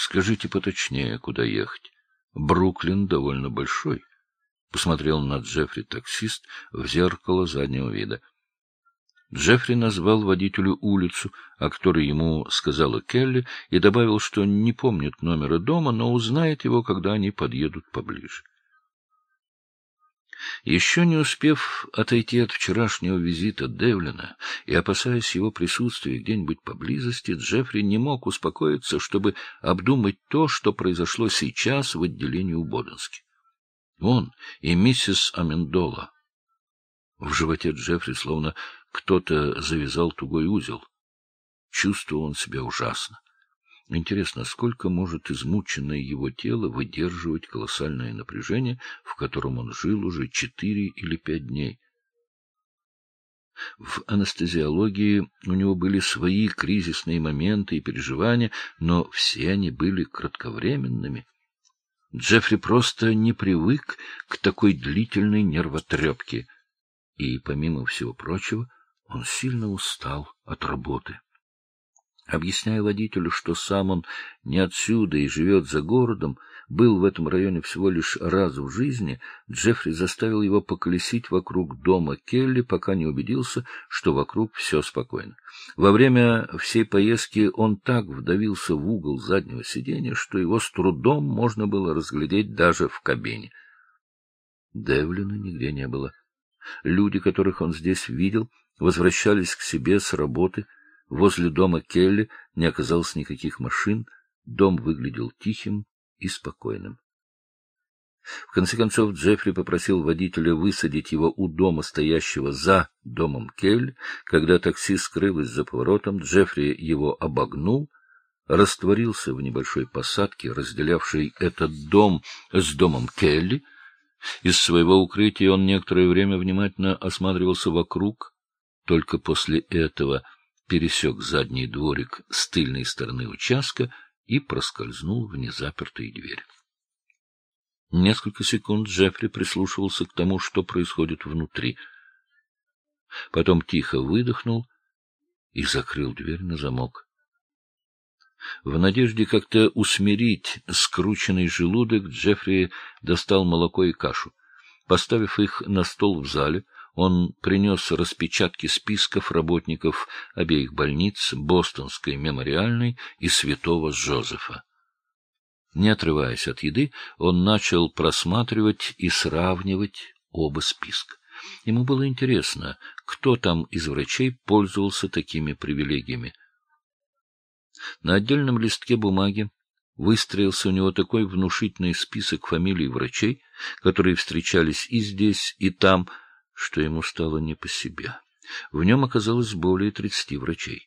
Скажите поточнее, куда ехать. Бруклин довольно большой. Посмотрел на Джеффри таксист в зеркало заднего вида. Джеффри назвал водителю улицу, о которой ему сказала Келли, и добавил, что не помнит номера дома, но узнает его, когда они подъедут поближе. Еще не успев отойти от вчерашнего визита Девлина и опасаясь его присутствия где-нибудь поблизости, Джеффри не мог успокоиться, чтобы обдумать то, что произошло сейчас в отделении у Боденски. Он и миссис Амендола. В животе Джеффри словно кто-то завязал тугой узел. Чувствовал он себя ужасно. Интересно, сколько может измученное его тело выдерживать колоссальное напряжение, в котором он жил уже 4 или 5 дней. В анестезиологии у него были свои кризисные моменты и переживания, но все они были кратковременными. Джеффри просто не привык к такой длительной нервотрепке, и, помимо всего прочего, он сильно устал от работы. Объясняя водителю, что сам он не отсюда и живет за городом, был в этом районе всего лишь раз в жизни, Джеффри заставил его поколесить вокруг дома Келли, пока не убедился, что вокруг все спокойно. Во время всей поездки он так вдавился в угол заднего сиденья, что его с трудом можно было разглядеть даже в кабине. Девлина нигде не было. Люди, которых он здесь видел, возвращались к себе с работы. Возле дома Келли не оказалось никаких машин, дом выглядел тихим и спокойным. В конце концов Джеффри попросил водителя высадить его у дома, стоящего за домом Келли. Когда такси скрылось за поворотом, Джеффри его обогнул, растворился в небольшой посадке, разделявшей этот дом с домом Келли. Из своего укрытия он некоторое время внимательно осматривался вокруг. Только после этого пересек задний дворик с тыльной стороны участка и проскользнул в незапертые двери. Несколько секунд Джеффри прислушивался к тому, что происходит внутри. Потом тихо выдохнул и закрыл дверь на замок. В надежде как-то усмирить скрученный желудок, Джеффри достал молоко и кашу. Поставив их на стол в зале, он принес распечатки списков работников обеих больниц, Бостонской мемориальной и Святого Жозефа. Не отрываясь от еды, он начал просматривать и сравнивать оба списка. Ему было интересно, кто там из врачей пользовался такими привилегиями. На отдельном листке бумаги выстроился у него такой внушительный список фамилий врачей, которые встречались и здесь, и там, что ему стало не по себе. В нем оказалось более 30 врачей.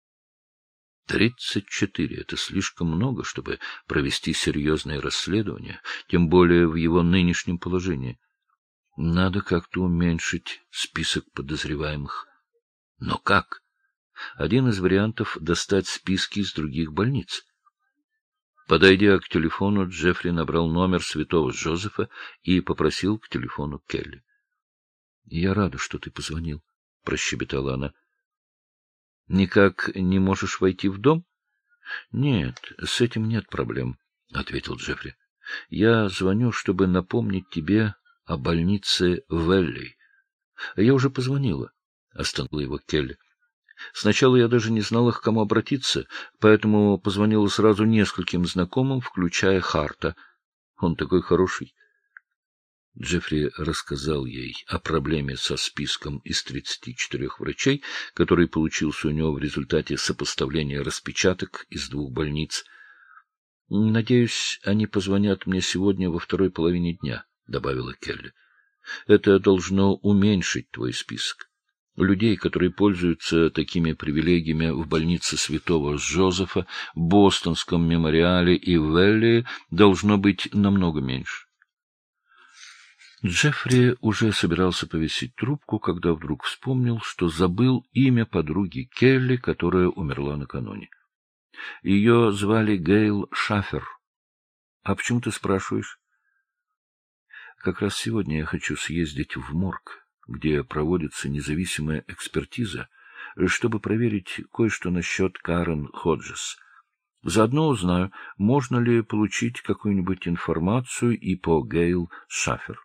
34 — это слишком много, чтобы провести серьезное расследование, тем более в его нынешнем положении. Надо как-то уменьшить список подозреваемых. Но как? Один из вариантов — достать списки из других больниц. Подойдя к телефону, Джеффри набрал номер Святого Жозефа и попросил к телефону Келли. — Я рада, что ты позвонил, — прощебетала она. — Никак не можешь войти в дом? — Нет, с этим нет проблем, — ответил Джеффри. — Я звоню, чтобы напомнить тебе о больнице Велли. — Я уже позвонила, — остановила его Келли. Сначала я даже не знала, к кому обратиться, поэтому позвонила сразу нескольким знакомым, включая Харта. Он такой хороший. Джеффри рассказал ей о проблеме со списком из 34 врачей, который получился у него в результате сопоставления распечаток из 2 больниц. — Надеюсь, они позвонят мне сегодня во второй половине дня, — добавила Келли. — Это должно уменьшить твой список. Людей, которые пользуются такими привилегиями в больнице Святого Жозефа, Бостонском мемориале и Велли, должно быть намного меньше. Джеффри уже собирался повесить трубку, когда вдруг вспомнил, что забыл имя подруги Келли, которая умерла накануне. Ее звали Гейл Шафер. — А почему ты спрашиваешь? — Как раз сегодня я хочу съездить в морг, где проводится независимая экспертиза, чтобы проверить кое-что насчет Карен Ходжес. Заодно узнаю, можно ли получить какую-нибудь информацию и по Гейл Шаффер.